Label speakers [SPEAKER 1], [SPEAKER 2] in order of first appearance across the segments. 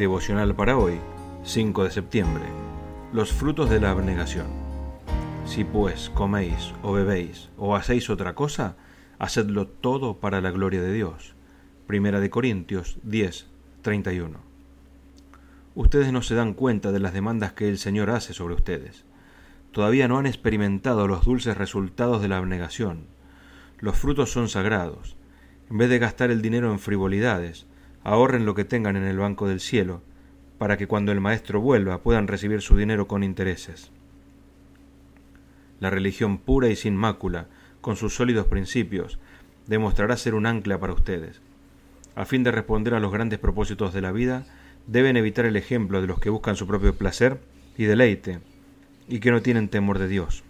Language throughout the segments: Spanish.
[SPEAKER 1] Devocional para hoy, 5 de septiembre. Los frutos de la abnegación. Si pues coméis o bebéis o hacéis otra cosa, hacedlo todo para la gloria de Dios. Primera de Corintios 10, 31. Ustedes no se dan cuenta de las demandas que el Señor hace sobre ustedes. Todavía no han experimentado los dulces resultados de la abnegación. Los frutos son sagrados. En vez de gastar el dinero en frivolidades, ahorren lo que tengan en el banco del cielo, para que cuando el Maestro vuelva puedan recibir su dinero con intereses. La religión pura y sin mácula, con sus sólidos principios, demostrará ser un ancla para ustedes. A fin de responder a los grandes propósitos de la vida, deben evitar el ejemplo de los que buscan su propio placer y deleite, y que no tienen temor de Dios.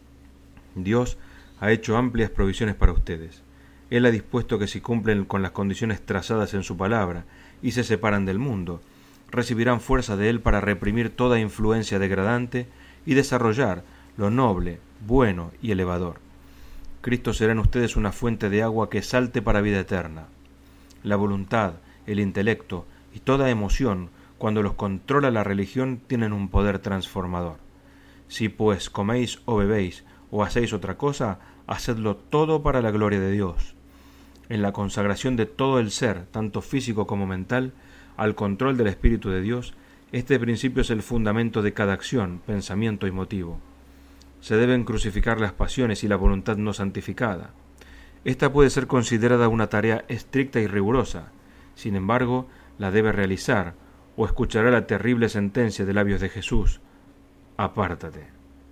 [SPEAKER 1] Dios ha hecho amplias provisiones para ustedes. Él ha dispuesto que si cumplen con las condiciones trazadas en su palabra y se separan del mundo, recibirán fuerza de Él para reprimir toda influencia degradante y desarrollar lo noble, bueno y elevador. Cristo será en ustedes una fuente de agua que salte para vida eterna. La voluntad, el intelecto y toda emoción, cuando los controla la religión, tienen un poder transformador. Si pues coméis o bebéis o hacéis otra cosa, hacedlo todo para la gloria de Dios. En la consagración de todo el ser, tanto físico como mental, al control del Espíritu de Dios, este principio es el fundamento de cada acción, pensamiento y motivo. Se deben crucificar las pasiones y la voluntad no santificada. Esta puede ser considerada una tarea estricta y rigurosa. Sin embargo, la debe realizar, o escuchará la terrible sentencia de labios de Jesús: apártate.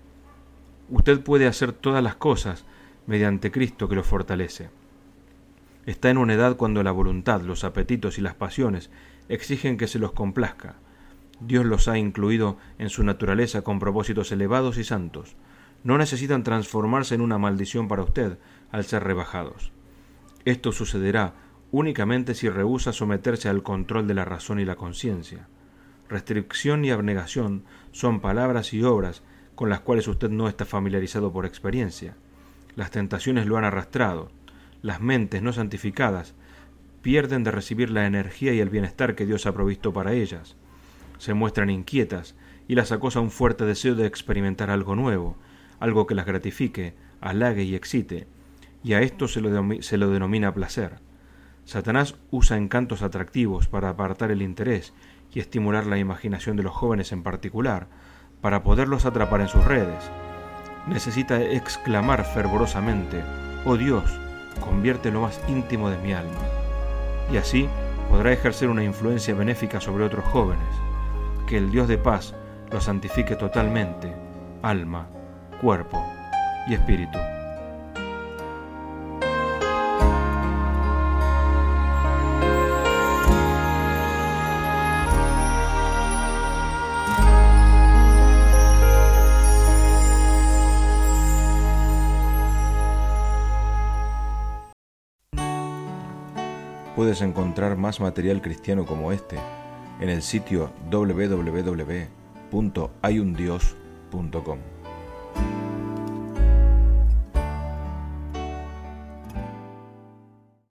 [SPEAKER 1] Usted puede hacer todas las cosas mediante Cristo que lo fortalece. Está en una edad cuando la voluntad, los apetitos y las pasiones exigen que se los complazca. Dios los ha incluido en su naturaleza con propósitos elevados y santos. No necesitan transformarse en una maldición para usted al ser rebajados. Esto sucederá únicamente si rehúsa someterse al control de la razón y la conciencia. Restricción y abnegación son palabras y obras con las cuales usted no está familiarizado por experiencia. Las tentaciones lo han arrastrado. Las mentes no santificadas pierden de recibir la energía y el bienestar que Dios ha provisto para ellas. Se muestran inquietas y las acosa un fuerte deseo de experimentar algo nuevo, algo que las gratifique, halague y excite, y a esto se lo denomina placer. Satanás usa encantos atractivos para apartar el interés y estimular la imaginación de los jóvenes en particular, para poderlos atrapar en sus redes. Necesita exclamar fervorosamente: «Oh Dios, convierte lo más íntimo de mi alma», y así podrá ejercer una influencia benéfica sobre otros jóvenes. Que el Dios de paz los santifique totalmente, alma, cuerpo y espíritu.
[SPEAKER 2] Puedes encontrar más material cristiano como este en el sitio www.hayundios.com.